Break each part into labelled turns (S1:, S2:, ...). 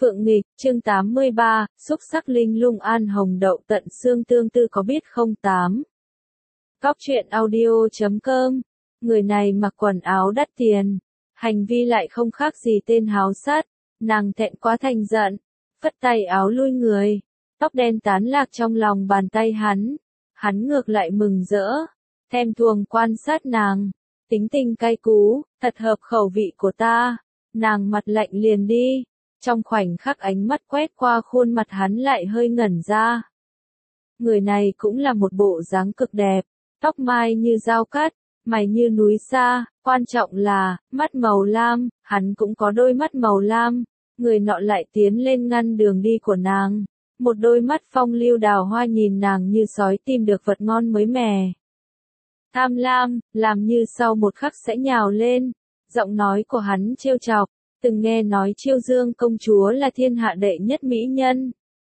S1: Phượng nghịch, chương 83, xúc sắc linh lung an hồng đậu tận xương tương tư có biết không 8. Góc truyện audio.com. Người này mặc quần áo đắt tiền, hành vi lại không khác gì tên háo sát, nàng thẹn quá thành giận, phất tay áo lui người, tóc đen tán lạc trong lòng bàn tay hắn ngược lại mừng rỡ, thèm thuồng quan sát nàng, tính tình cay cú, thật hợp khẩu vị của ta, nàng mặt lạnh liền đi. Trong khoảnh khắc ánh mắt quét qua khuôn mặt hắn lại hơi ngẩn ra. Người này cũng là một bộ dáng cực đẹp, tóc mai như dao cắt, mày như núi sa, quan trọng là, mắt màu lam, hắn cũng có đôi mắt màu lam, người nọ lại tiến lên ngăn đường đi của nàng. Một đôi mắt phong lưu đào hoa nhìn nàng như sói tìm được vật ngon mới mẻ. Tham lam, làm như sau một khắc sẽ nhào lên, giọng nói của hắn trêu chọc. Từng nghe nói Chiêu Dương công chúa là thiên hạ đệ nhất mỹ nhân.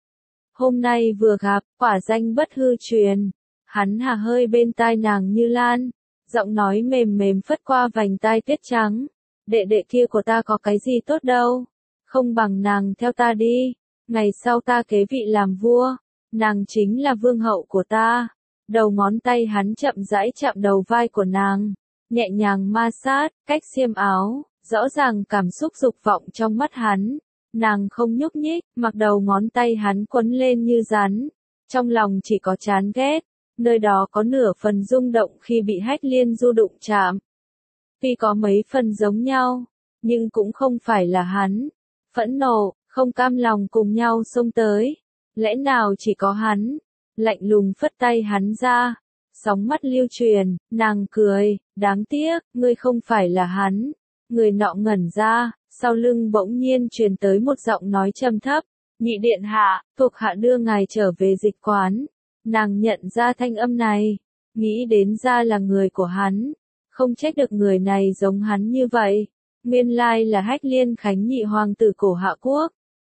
S1: Hôm nay vừa gặp, quả danh bất hư truyền. Hắn hà hơi bên tai nàng như lan, giọng nói mềm mềm phất qua vành tai tuyết trắng. Đệ đệ kia của ta có cái gì tốt đâu, không bằng nàng theo ta đi, ngày sau ta kế vị làm vua, nàng chính là vương hậu của ta. Đầu ngón tay hắn chậm rãi chạm đầu vai của nàng, nhẹ nhàng ma sát, cách xiêm áo. Rõ ràng cảm xúc dục vọng trong mắt hắn, nàng không nhúc nhích, mặc đầu ngón tay hắn quấn lên như rắn, trong lòng chỉ có chán ghét, nơi đó có nửa phần rung động khi bị Hách Liên Du đụng chạm. Tuy có mấy phần giống nhau, nhưng cũng không phải là hắn, phẫn nộ, không cam lòng cùng nhau xông tới, lẽ nào chỉ có hắn, lạnh lùng phất tay hắn ra, sóng mắt lưu truyền, nàng cười, đáng tiếc, ngươi không phải là hắn. Người nọ ngẩn ra, sau lưng bỗng nhiên truyền tới một giọng nói trầm thấp, nhị điện hạ, thuộc hạ đưa ngài trở về dịch quán. Nàng nhận ra thanh âm này, nghĩ đến ra là người của hắn, không trách được người này giống hắn như vậy, nguyên lai là Hách Liên Khánh nhị hoàng tử cổ Hạ Quốc.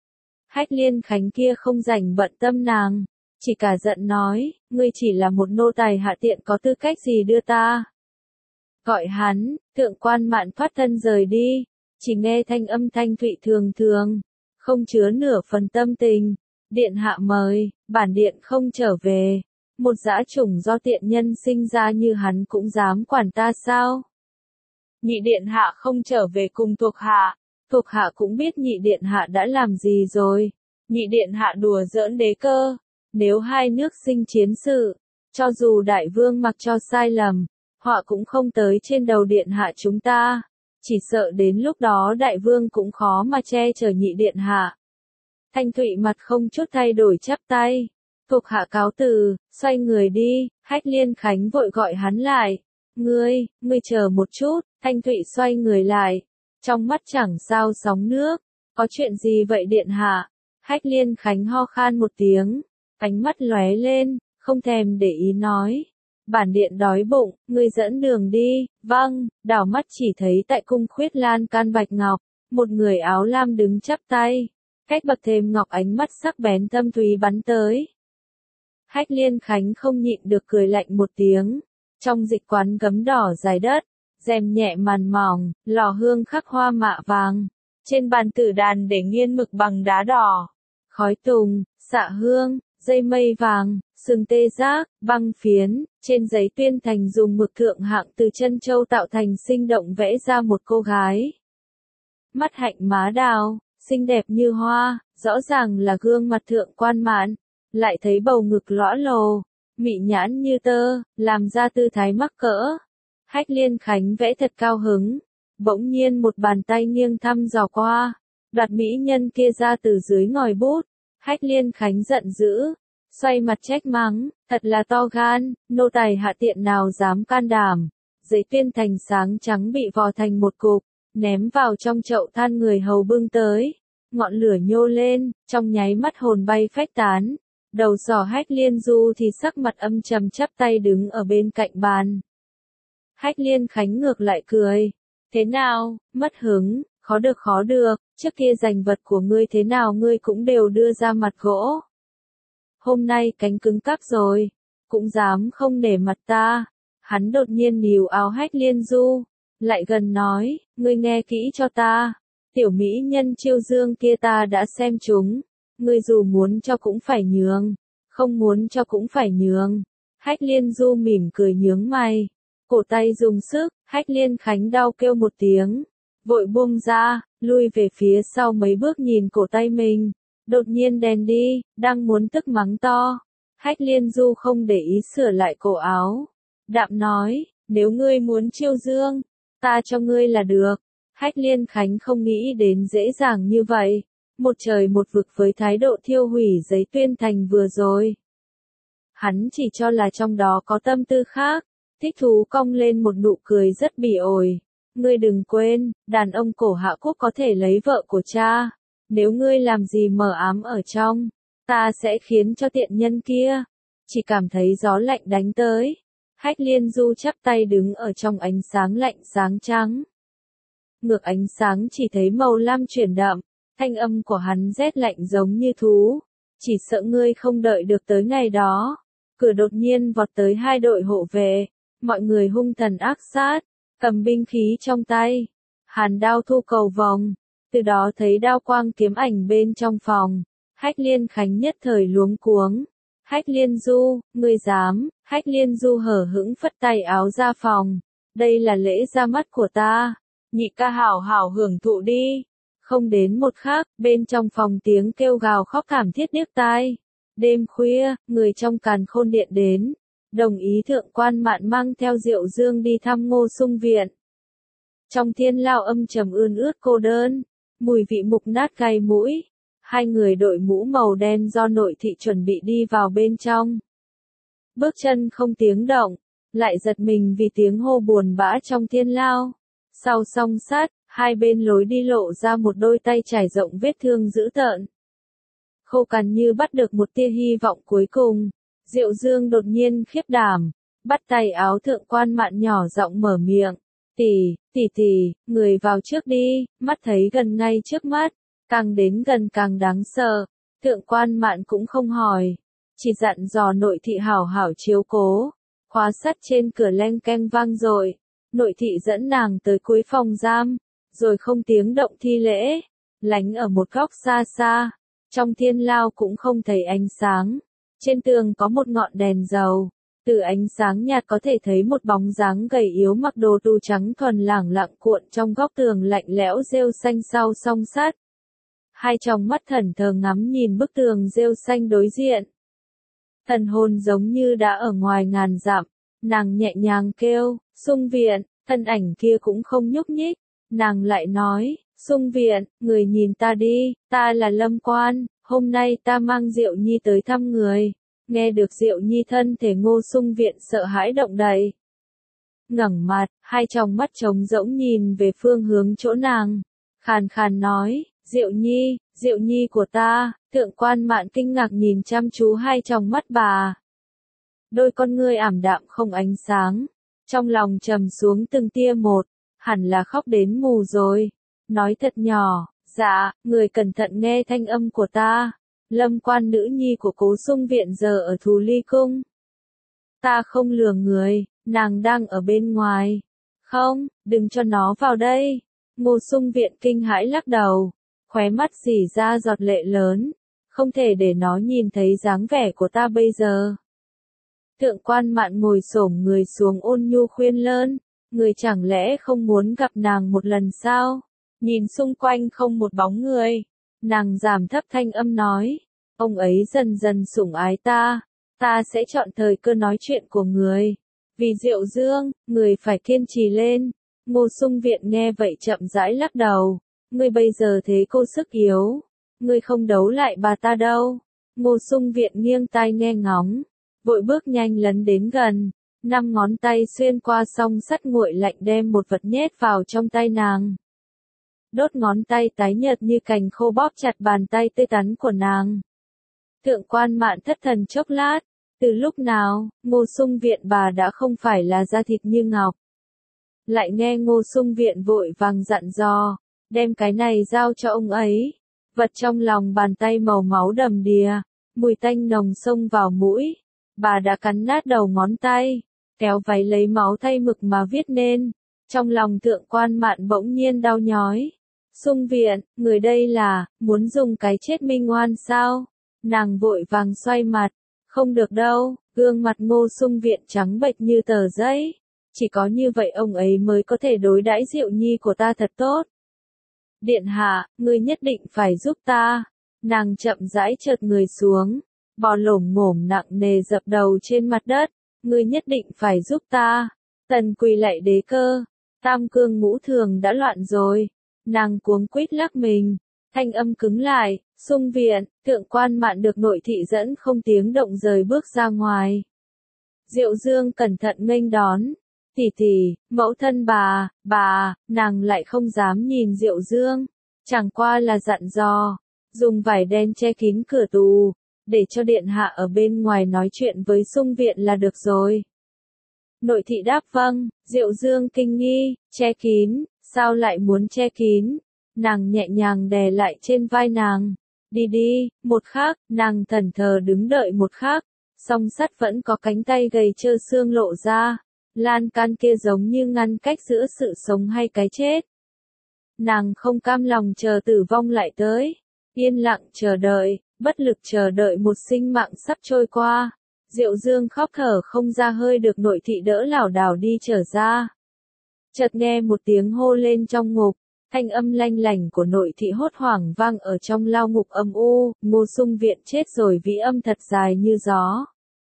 S1: Hách Liên Khánh kia không rảnh bận tâm nàng, chỉ cả giận nói, ngươi chỉ là một nô tài hạ tiện có tư cách gì đưa ta. Gọi hắn, thượng quan Mạn thoát thân rời đi, chỉ nghe thanh âm thanh thụy thường thường, không chứa nửa phần tâm tình. Điện hạ mời, bản điện không trở về. Một dã chủng do tiện nhân sinh ra như hắn cũng dám quản ta sao? Nhị điện hạ không trở về cùng thuộc hạ cũng biết nhị điện hạ đã làm gì rồi. Nhị điện hạ đùa giỡn đế cơ, nếu hai nước sinh chiến sự, cho dù đại vương mặc cho sai lầm, họa cũng không tới trên đầu điện hạ chúng ta, chỉ sợ đến lúc đó đại vương cũng khó mà che chở nhị điện hạ. Thanh Thụy mặt không chút thay đổi chắp tay, thuộc hạ cáo từ, xoay người đi. Hách Liên Khánh vội gọi hắn lại, ngươi chờ một chút. Thanh Thụy xoay người lại, trong mắt chẳng sao sóng nước, có chuyện gì vậy điện hạ? Hách Liên Khánh ho khan một tiếng, ánh mắt lóe lên, không thèm để ý nói. Bản điện đói bụng, ngươi dẫn đường đi. Vâng, đảo mắt chỉ thấy tại cung khuyết lan can bạch ngọc, một người áo lam đứng chắp tay, cách bậc thềm ngọc ánh mắt sắc bén thâm thúy bắn tới. Hách Liên Khánh không nhịn được cười lạnh một tiếng, trong dịch quán gấm đỏ dài đất, rèm nhẹ màn mỏng, lò hương khắc hoa mạ vàng, trên bàn tử đàn để nghiên mực bằng đá đỏ, khói tùng, xạ hương, dây mây vàng, sừng tê giác, băng phiến, trên giấy tuyên thành dùng mực thượng hạng từ chân châu tạo thành sinh động vẽ ra một cô gái. Mắt hạnh má đào, xinh đẹp như hoa, rõ ràng là gương mặt thượng quan Mạn, lại thấy bầu ngực lõa lồ, mị nhãn như tơ, làm ra tư thái mắc cỡ. Hách Liên Khánh vẽ thật cao hứng, bỗng nhiên một bàn tay nghiêng thăm dò qua, đoạt mỹ nhân kia ra từ dưới ngòi bút. Hách Liên Khánh giận dữ, xoay mặt trách mắng, thật là to gan, nô tài hạ tiện nào dám can đảm. Giấy tuyên thành sáng trắng bị vò thành một cục, ném vào trong chậu than người hầu bưng tới, ngọn lửa nhô lên, trong nháy mắt hồn bay phách tán. Đầu sỏ Hách Liên Du thì sắc mặt âm trầm chắp tay đứng ở bên cạnh bàn. Hách Liên Khánh ngược lại cười, thế nào, mất hứng, khó được, trước kia giành vật của ngươi thế nào ngươi cũng đều đưa ra mặt gỗ. Hôm nay cánh cứng cáp rồi, cũng dám không nể mặt ta. Hắn đột nhiên níu áo Hách Liên Du, lại gần nói, ngươi nghe kỹ cho ta, Tiểu mỹ nhân Chiêu Dương kia ta đã xem chúng, ngươi dù muốn cho cũng phải nhường, không muốn cho cũng phải nhường. Hách Liên Du mỉm cười nhướng mày, cổ tay dùng sức, Hách Liên Khánh đau kêu một tiếng, vội buông ra, lui về phía sau mấy bước nhìn cổ tay mình, đột nhiên đèn đi, đang muốn tức mắng to. Hách Liên Du không để ý sửa lại cổ áo, đạm nói, nếu ngươi muốn Chiêu Dương, ta cho ngươi là được. Hách Liên Khánh không nghĩ đến dễ dàng như vậy, một trời một vực với thái độ thiêu hủy giấy tuyên thành vừa rồi. Hắn chỉ cho là trong đó có tâm tư khác, thích thú cong lên một nụ cười rất bỉ ổi. Ngươi đừng quên, đàn ông cổ Hạ Quốc có thể lấy vợ của cha, nếu ngươi làm gì mờ ám ở trong, ta sẽ khiến cho tiện nhân kia, chỉ cảm thấy gió lạnh đánh tới. Hách Liên Du chắp tay đứng ở trong ánh sáng lạnh sáng trắng. Ngược ánh sáng chỉ thấy màu lam chuyển đậm, thanh âm của hắn rét lạnh giống như thú. Chỉ sợ ngươi không đợi được tới ngày đó. Cửa đột nhiên vọt tới hai đội hộ vệ, mọi người hung thần ác sát, cầm binh khí trong tay. Hàn đao thu cầu vòng, từ đó thấy đao quang kiếm ảnh bên trong phòng. Hách Liên Khánh nhất thời luống cuống. Hách Liên Du, ngươi dám? Hách Liên Du hở hững phất tay áo ra phòng. Đây là lễ ra mắt của ta. Nhị ca hảo hảo hưởng thụ đi. Không đến một khắc, bên trong phòng tiếng kêu gào khóc thảm thiết điếc tai. Đêm khuya, người trong Càn Khôn Điện đến. Đồng ý Thượng Quan Mạn mang theo Diệu Dương đi thăm Ngô Sung viện. Trong thiên lao âm trầm ươn ướt cô đơn, mùi vị mục nát gai mũi. Hai người đội mũ màu đen do nội thị chuẩn bị đi vào bên trong. Bước chân không tiếng động, lại giật mình vì tiếng hô buồn bã trong thiên lao. Sau song sát, hai bên lối đi lộ ra một đôi tay trải rộng vết thương dữ tợn. Khô cằn như bắt được một tia hy vọng cuối cùng. Diệu Dương đột nhiên khiếp đảm, bắt tay áo Thượng Quan Mạn nhỏ giọng mở miệng. Tỷ, người vào trước đi, mắt thấy gần ngay trước mắt, càng đến gần càng đáng sợ. Thượng Quan Mạn cũng không hỏi, chỉ dặn dò nội thị hảo hảo chiếu cố. Khóa sắt trên cửa leng keng vang dội, nội thị dẫn nàng tới cuối phòng giam, rồi không tiếng động thi lễ, lánh ở một góc xa xa. Trong thiên lao cũng không thấy ánh sáng, trên tường có một ngọn đèn dầu, từ ánh sáng nhạt có thể thấy một bóng dáng gầy yếu mặc đồ tù trắng thuần lẳng lặng cuộn trong góc tường lạnh lẽo rêu xanh sau song sắt. Hai tròng mắt thẫn thờ ngắm nhìn bức tường rêu xanh đối diện. Thần hồn giống như đã ở ngoài ngàn dặm, nàng nhẹ nhàng kêu, Sung viện, thân ảnh kia cũng không nhúc nhích, nàng lại nói, Sung viện, người nhìn ta đi, ta là Lâm Quan, hôm nay ta mang Diệu Nhi tới thăm người. Nghe được Diệu Nhi thân thể Ngô Sung viện sợ hãi động đậy. Ngẩng mặt, hai tròng mắt trống rỗng nhìn về phương hướng chỗ nàng, khàn khàn nói, Diệu Nhi của ta. Thượng Quan Mạn kinh ngạc nhìn chăm chú hai tròng mắt bà. Đôi con ngươi ảm đạm không ánh sáng, trong lòng trầm xuống từng tia một, hẳn là khóc đến mù rồi. Nói thật nhỏ, dạ, người cẩn thận nghe thanh âm của ta. Lâm Quan nữ nhi của Cố Sung viện giờ ở Thù Ly Cung. Ta không lừa người, nàng đang ở bên ngoài. Không, đừng cho nó vào đây. Ngô Sung viện kinh hãi lắc đầu, khóe mắt rỉ ra giọt lệ lớn. Không thể để nó nhìn thấy dáng vẻ của ta bây giờ. Thượng Quan Mạn ngồi xổm người xuống ôn nhu khuyên lơn, người chẳng lẽ không muốn gặp nàng một lần sao? Nhìn xung quanh không một bóng người, nàng giảm thấp thanh âm nói, ông ấy dần dần sủng ái ta sẽ chọn thời cơ nói chuyện của người. Vì Diệu Dương, người phải kiên trì lên. Ngô Sung viện nghe vậy chậm rãi lắc đầu, ngươi bây giờ thế cô sức yếu, ngươi không đấu lại bà ta đâu. Ngô Sung viện nghiêng tai nghe ngóng, vội bước nhanh lấn đến gần, 5 ngón tay xuyên qua song sắt nguội lạnh đem một vật nhét vào trong tay nàng. Đốt ngón tay tái nhợt như cành khô bóp chặt bàn tay tươi tắn của nàng. Thượng Quan Mạn thất thần chốc lát, từ lúc nào, Ngô Sung viện bà đã không phải là da thịt như ngọc. Lại nghe Ngô Sung viện vội vàng dặn dò, đem cái này giao cho ông ấy. Vật trong lòng bàn tay màu máu đầm đìa, mùi tanh nồng xông vào mũi. Bà đã cắn nát đầu ngón tay, kéo váy lấy máu thay mực mà viết nên. Trong lòng Thượng Quan Mạn bỗng nhiên đau nhói. Sung viện, người đây là, muốn dùng cái chết minh oan sao? Nàng vội vàng xoay mặt, không được đâu, gương mặt Ngô Sung viện trắng bệch như tờ giấy. Chỉ có như vậy ông ấy mới có thể đối đãi Diệu Nhi của ta thật tốt. Điện hạ, ngươi nhất định phải giúp ta. Nàng chậm rãi chợt người xuống, bò lổm ngổm nặng nề dập đầu trên mặt đất. Ngươi nhất định phải giúp ta. Tần quỳ lạy đế cơ, tam cương ngũ thường đã loạn rồi. Nàng cuống quýt lắc mình, thanh âm cứng lại. Sung viện, thượng quan mạn được nội thị dẫn không tiếng động rời bước ra ngoài. Diệu Dương cẩn thận nghênh đón. Tỷ tỷ, mẫu thân bà, nàng lại không dám nhìn Diệu Dương. Chẳng qua là dặn dò, dùng vải đen che kín cửa tù, để cho điện hạ ở bên ngoài nói chuyện với Sung viện là được rồi. Nội thị đáp vâng. Diệu Dương kinh nghi, che kín, sao lại muốn che kín? Nàng nhẹ nhàng đè lại trên vai nàng. Đi đi, một khắc, nàng thẫn thờ đứng đợi một khắc, song sắt vẫn có cánh tay gầy trơ xương lộ ra, lan can kia giống như ngăn cách giữa sự sống hay cái chết. Nàng không cam lòng chờ tử vong lại tới, yên lặng chờ đợi, bất lực chờ đợi một sinh mạng sắp trôi qua. Diệu Dương khóc thở không ra hơi được nội thị đỡ lảo đảo đi trở ra. Chợt nghe một tiếng hô lên trong ngục. Thanh âm lanh lảnh của nội thị hốt hoảng vang ở trong lao ngục âm u. Ngô Sung viện chết rồi, vĩ âm thật dài như gió,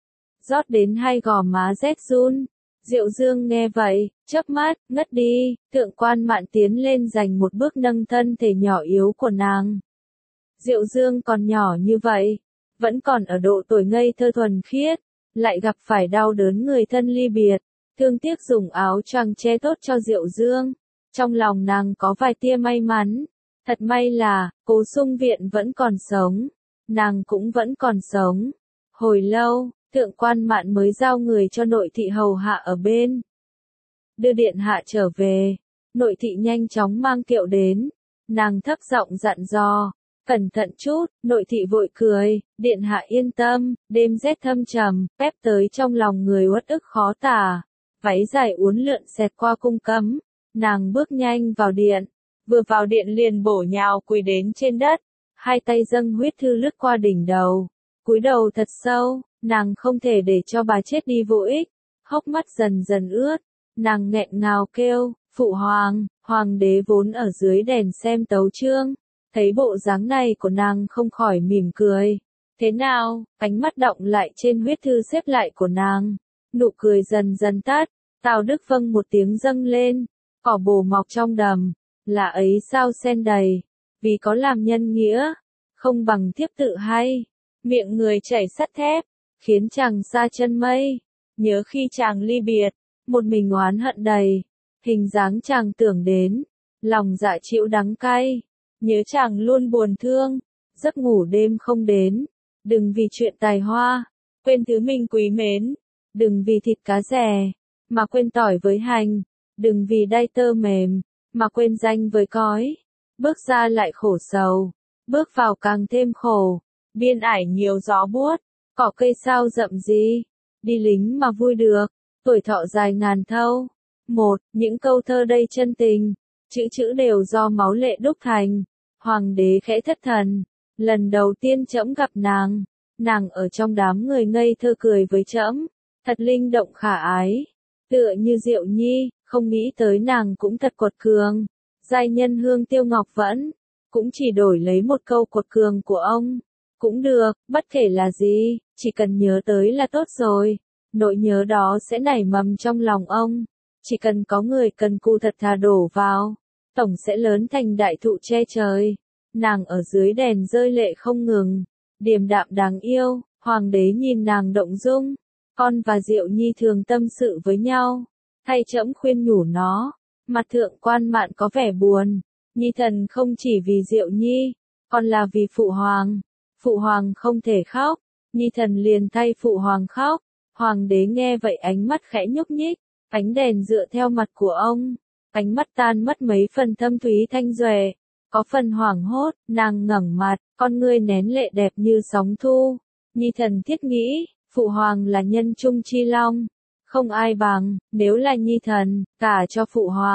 S1: rót đến hai gò má rét run. Diệu Dương nghe vậy, chớp mắt, ngất đi. Thượng quan mạn tiến lên giành một bước nâng thân thể nhỏ yếu của nàng. Diệu Dương còn nhỏ như vậy, vẫn còn ở độ tuổi ngây thơ thuần khiết, lại gặp phải đau đớn người thân ly biệt, thương tiếc dùng áo choàng che tốt cho Diệu Dương. Trong lòng nàng có vài tia may mắn, thật may là, Cố Sung viện vẫn còn sống, nàng cũng vẫn còn sống. Hồi lâu, thượng quan mạn mới giao người cho nội thị hầu hạ ở bên. Đưa điện hạ trở về, nội thị nhanh chóng mang kiệu đến, nàng thấp giọng dặn dò, cẩn thận chút. Nội thị vội cười, điện hạ yên tâm. Đêm rét thâm trầm, ép tới trong lòng người uất ức khó tả, váy dài uốn lượn xẹt qua cung cấm. Nàng bước nhanh vào điện, vừa vào điện liền bổ nhào quỳ đến trên đất, hai tay dâng huyết thư lướt qua đỉnh đầu, cúi đầu thật sâu. Nàng không thể để cho bà chết đi vô ích, hốc mắt dần dần ướt, nàng nghẹn ngào kêu, phụ hoàng. Hoàng đế vốn ở dưới đèn xem tấu chương, thấy bộ dáng này của nàng không khỏi mỉm cười. Thế nào? Ánh mắt đọng lại trên huyết thư xếp lại của nàng, nụ cười dần dần tắt. Tào Đức vâng một tiếng dâng lên, cỏ bồ mọc trong đầm, là ấy sao sen đầy, vì có làm nhân nghĩa, không bằng thiếp tự hay. Miệng người chảy sắt thép, khiến chàng xa chân mây, nhớ khi chàng ly biệt, một mình oán hận đầy, hình dáng chàng tưởng đến, lòng dạ chịu đắng cay, nhớ chàng luôn buồn thương, giấc ngủ đêm không đến, đừng vì chuyện tài hoa, quên thứ mình quý mến, đừng vì thịt cá rẻ, mà quên tỏi với hành, đừng vì đay tơ mềm, mà quên danh với cói, bước ra lại khổ sầu, bước vào càng thêm khổ, biên ải nhiều gió buốt. Cỏ cây sao rậm gì, đi lính mà vui được, tuổi thọ dài ngàn thâu. Những câu thơ đầy chân tình, chữ chữ đều do máu lệ đúc thành. Hoàng đế khẽ thất thần, lần đầu tiên trẫm gặp nàng ở trong đám người ngây thơ cười với trẫm, thật linh động khả ái, tựa như Diệu Nhi, không nghĩ tới nàng cũng thật quật cường. Giai nhân Hương Tiêu Ngọc Vẫn, cũng chỉ đổi lấy một câu quật cường của ông. Cũng được, bất kể là gì, chỉ cần nhớ tới là tốt rồi. Nỗi nhớ đó sẽ nảy mầm trong lòng ông. Chỉ cần có người cần cù thật thà đổ vào, tổng sẽ lớn thành đại thụ che trời. Nàng ở dưới đèn rơi lệ không ngừng, điềm đạm đáng yêu. Hoàng đế nhìn nàng động dung. Con và Diệu Nhi thường tâm sự với nhau, thay trẫm khuyên nhủ nó. Mặt thượng quan mạn có vẻ buồn. Nhi thần không chỉ vì Diệu Nhi, còn là vì phụ hoàng. Phụ hoàng không thể khóc, Nhi thần liền thay phụ hoàng khóc. Hoàng đế nghe vậy ánh mắt khẽ nhúc nhích, ánh đèn dựa theo mặt của ông, ánh mắt tan mất mấy phần thâm thúy thanh duệ, có phần hoảng hốt. Nàng ngẩng mặt, con ngươi nén lệ đẹp như sóng thu. Nhi thần thiết nghĩ, phụ hoàng là nhân trung chi long, không ai bằng. Nếu là Nhi thần, cả cho phụ hoàng,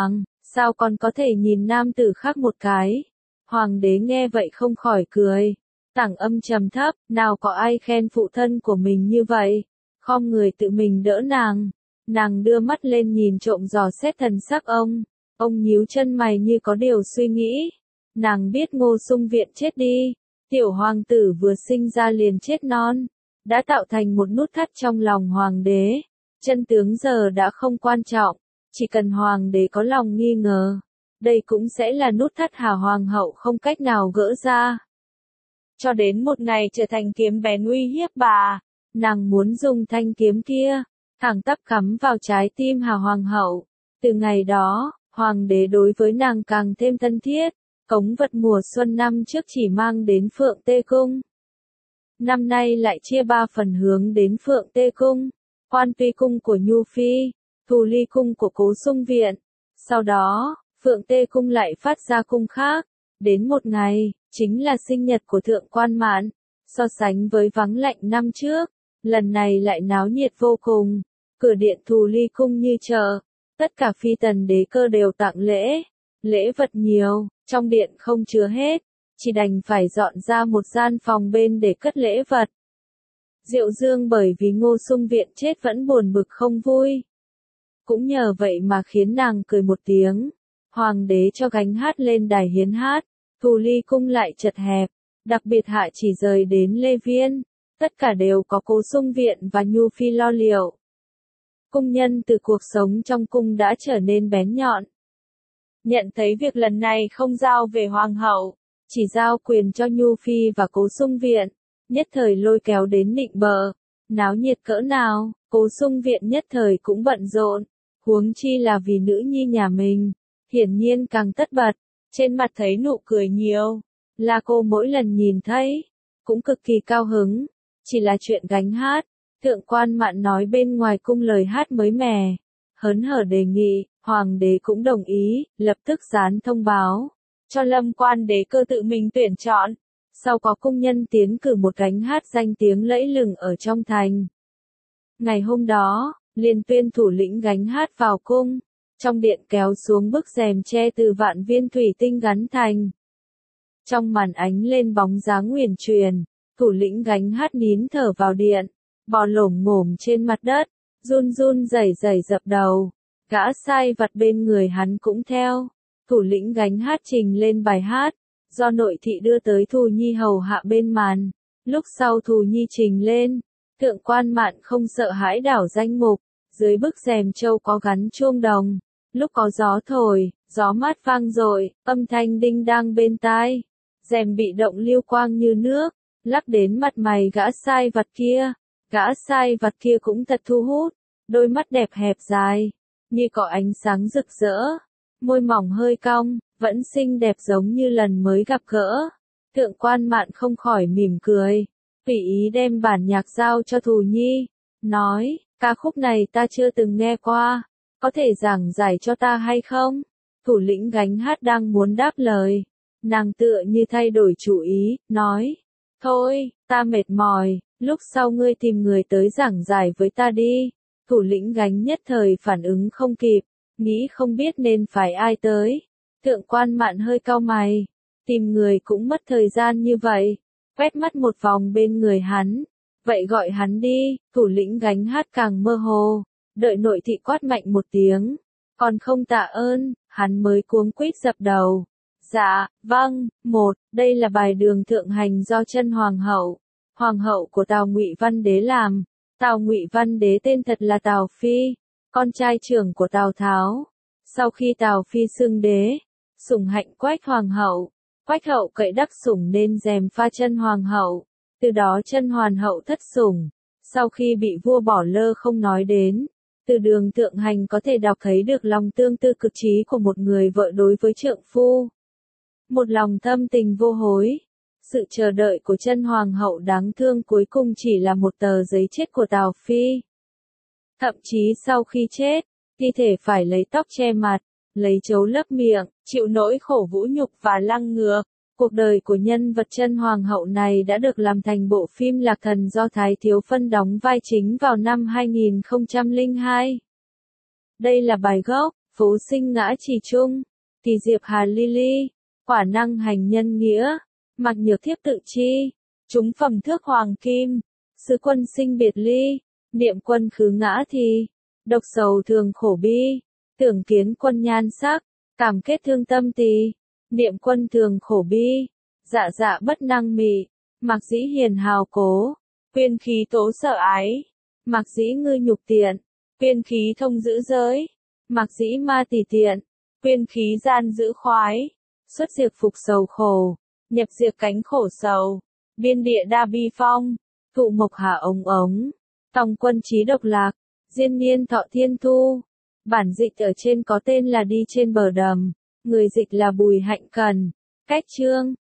S1: sao con có thể nhìn nam tử khác một cái? Hoàng đế nghe vậy không khỏi cười. Tảng Âm trầm thấp, nào có ai khen phụ thân của mình như vậy, khom người tự mình đỡ nàng. Nàng đưa mắt lên nhìn trộm dò xét thần sắc ông nhíu chân mày như có điều suy nghĩ. Nàng biết Ngô Sung Viện chết đi, tiểu hoàng tử vừa sinh ra liền chết non, đã tạo thành một nút thắt trong lòng hoàng đế. Chân tướng giờ đã không quan trọng, chỉ cần hoàng đế có lòng nghi ngờ, đây cũng sẽ là nút thắt Hà hoàng hậu không cách nào gỡ ra. Cho đến một ngày trở thành kiếm bén uy hiếp bà, nàng muốn dùng thanh kiếm kia, thẳng tắp cắm vào trái tim Hà hoàng hậu. Từ ngày đó, hoàng đế đối với nàng càng thêm thân thiết. Cống vật mùa xuân năm trước chỉ mang đến Phượng Tê Cung. Năm nay lại chia 3 phần hướng đến Phượng Tê Cung, Quan Tuy Cung của Nhu Phi, Thù Ly Cung của Cố Sung Viện. Sau đó, Phượng Tê Cung lại phát ra cung khác. Đến một ngày, chính là sinh nhật của Thượng Quan Mạn. So sánh với vắng lạnh năm trước, lần này lại náo nhiệt vô cùng. Cửa điện Thù Ly Cung như chợ, tất cả phi tần đế cơ đều tặng lễ. Lễ vật nhiều, trong điện không chứa hết, chỉ đành phải dọn ra một gian phòng bên để cất lễ vật. Diệu Dương bởi vì Ngô Sung Viện chết vẫn buồn bực không vui. Cũng nhờ vậy mà khiến nàng cười một tiếng. Hoàng đế cho gánh hát lên đài hiến hát, Thù Ly Cung lại chật hẹp, đặc biệt hạ chỉ rời đến Lê Viên, tất cả đều có Cố Sung Viện và Nhu Phi lo liệu. Cung nhân từ cuộc sống trong cung đã trở nên bén nhọn. Nhận thấy việc lần này không giao về hoàng hậu, chỉ giao quyền cho Nhu Phi và Cố Sung Viện, nhất thời lôi kéo đến nịnh bợ. Náo nhiệt cỡ nào, Cố Sung Viện nhất thời cũng bận rộn, huống chi là vì nữ nhi nhà mình, hiển nhiên càng tất bật, trên mặt thấy nụ cười nhiều, là cô mỗi lần nhìn thấy, cũng cực kỳ cao hứng. Chỉ là chuyện gánh hát, Thượng Quan Mạn nói bên ngoài cung lời hát mới mẻ, hớn hở đề nghị. Hoàng đế cũng đồng ý, lập tức dán thông báo, cho Lâm Quan đế cơ tự mình tuyển chọn. Sau có cung nhân tiến cử một gánh hát danh tiếng lẫy lừng ở trong thành. Ngày hôm đó, liền tuyên thủ lĩnh gánh hát vào cung, trong điện kéo xuống bức rèm che từ vạn viên thủy tinh gắn thành. Trong màn ánh lên bóng dáng nguyền truyền, thủ lĩnh gánh hát nín thở vào điện, bò lổm ngổm trên mặt đất, run run rẩy rẩy dập đầu. Gã sai vặt bên người hắn cũng theo. Thủ lĩnh gánh hát trình lên bài hát, do nội thị đưa tới Thù Nhi hầu hạ bên màn. Lúc sau Thù Nhi trình lên, Thượng Quan Mạn không sợ hãi đảo danh mục, dưới bức rèm châu có gắn chuông đồng. Lúc có gió thổi, gió mát vang dội, âm thanh đinh đang bên tai. Rèm bị động lưu quang như nước, lắc đến mặt mày gã sai vặt kia. Gã sai vặt kia cũng thật thu hút, đôi mắt đẹp hẹp dài, như có ánh sáng rực rỡ, môi mỏng hơi cong, vẫn xinh đẹp giống như lần mới gặp gỡ. Thượng Quan Mạn không khỏi mỉm cười, tùy ý đem bản nhạc giao cho Thù Nhi, nói, ca khúc này ta chưa từng nghe qua, có thể giảng giải cho ta hay không? Thủ lĩnh gánh hát đang muốn đáp lời, nàng tựa như thay đổi chủ ý, nói, thôi, ta mệt mỏi, lúc sau ngươi tìm người tới giảng giải với ta đi. Thủ lĩnh gánh nhất thời phản ứng không kịp, nghĩ không biết nên phải ai tới. Thượng Quan Mạn hơi cau mày, tìm người cũng mất thời gian như vậy, quét mắt một vòng bên người hắn, vậy gọi hắn đi. Thủ lĩnh gánh hát càng mơ hồ, đợi nội thị quát mạnh một tiếng, còn không tạ ơn, hắn mới cuống quýt dập đầu. Dạ, vâng, đây là bài Đường Thượng Hành do chân hoàng hậu của Tào Ngụy Văn Đế làm. Tào Ngụy Văn Đế tên thật là Tào Phi, con trai trưởng của Tào Tháo. Sau khi Tào Phi xưng đế, sủng hạnh Quách hoàng hậu, Quách hậu cậy đắc sủng nên gièm pha chân hoàng hậu, từ đó chân hoàn hậu thất sủng. Sau khi bị vua bỏ lơ không nói đến, từ Đường Thượng Hành có thể đọc thấy được lòng tương tư cực trí của một người vợ đối với trượng phu. Một lòng thâm tình vô hối. Sự chờ đợi của chân hoàng hậu đáng thương cuối cùng chỉ là một tờ giấy chết của Tào Phi. Thậm chí sau khi chết, thi thể phải lấy tóc che mặt, lấy trấu lấp miệng, chịu nỗi khổ vũ nhục và lăng ngược. Cuộc đời của nhân vật chân hoàng hậu này đã được làm thành bộ phim Lạc Thần do Thái Thiếu Phân đóng vai chính vào năm 2002. Đây là bài gốc, Phú sinh ngã trì trung, kỳ diệp hà ly ly, quả năng hành nhân nghĩa, mặc nhược thiếp tự chi, chúng phẩm thước hoàng kim, sứ quân sinh biệt ly, niệm quân khứ ngã thì, độc sầu thường khổ bi, tưởng kiến quân nhan sắc, cảm kết thương tâm tỳ, niệm quân thường khổ bi, dạ dạ bất năng mị, mặc dĩ hiền hào cố, quyên khí tố sợ ái, mặc dĩ ngư nhục tiện, quyên khí thông giữ giới, mặc dĩ ma tỳ tiện, quyên khí gian giữ khoái, xuất diệt phục sầu khổ, nhập diệt cánh khổ sầu, biên địa đa bi phong, thụ mộc hà ống ống, tòng quân trí độc lạc, diên niên thọ thiên thu. Bản dịch ở trên có tên là đi trên bờ đầm, người dịch là Bùi Hạnh Cần. Cách chương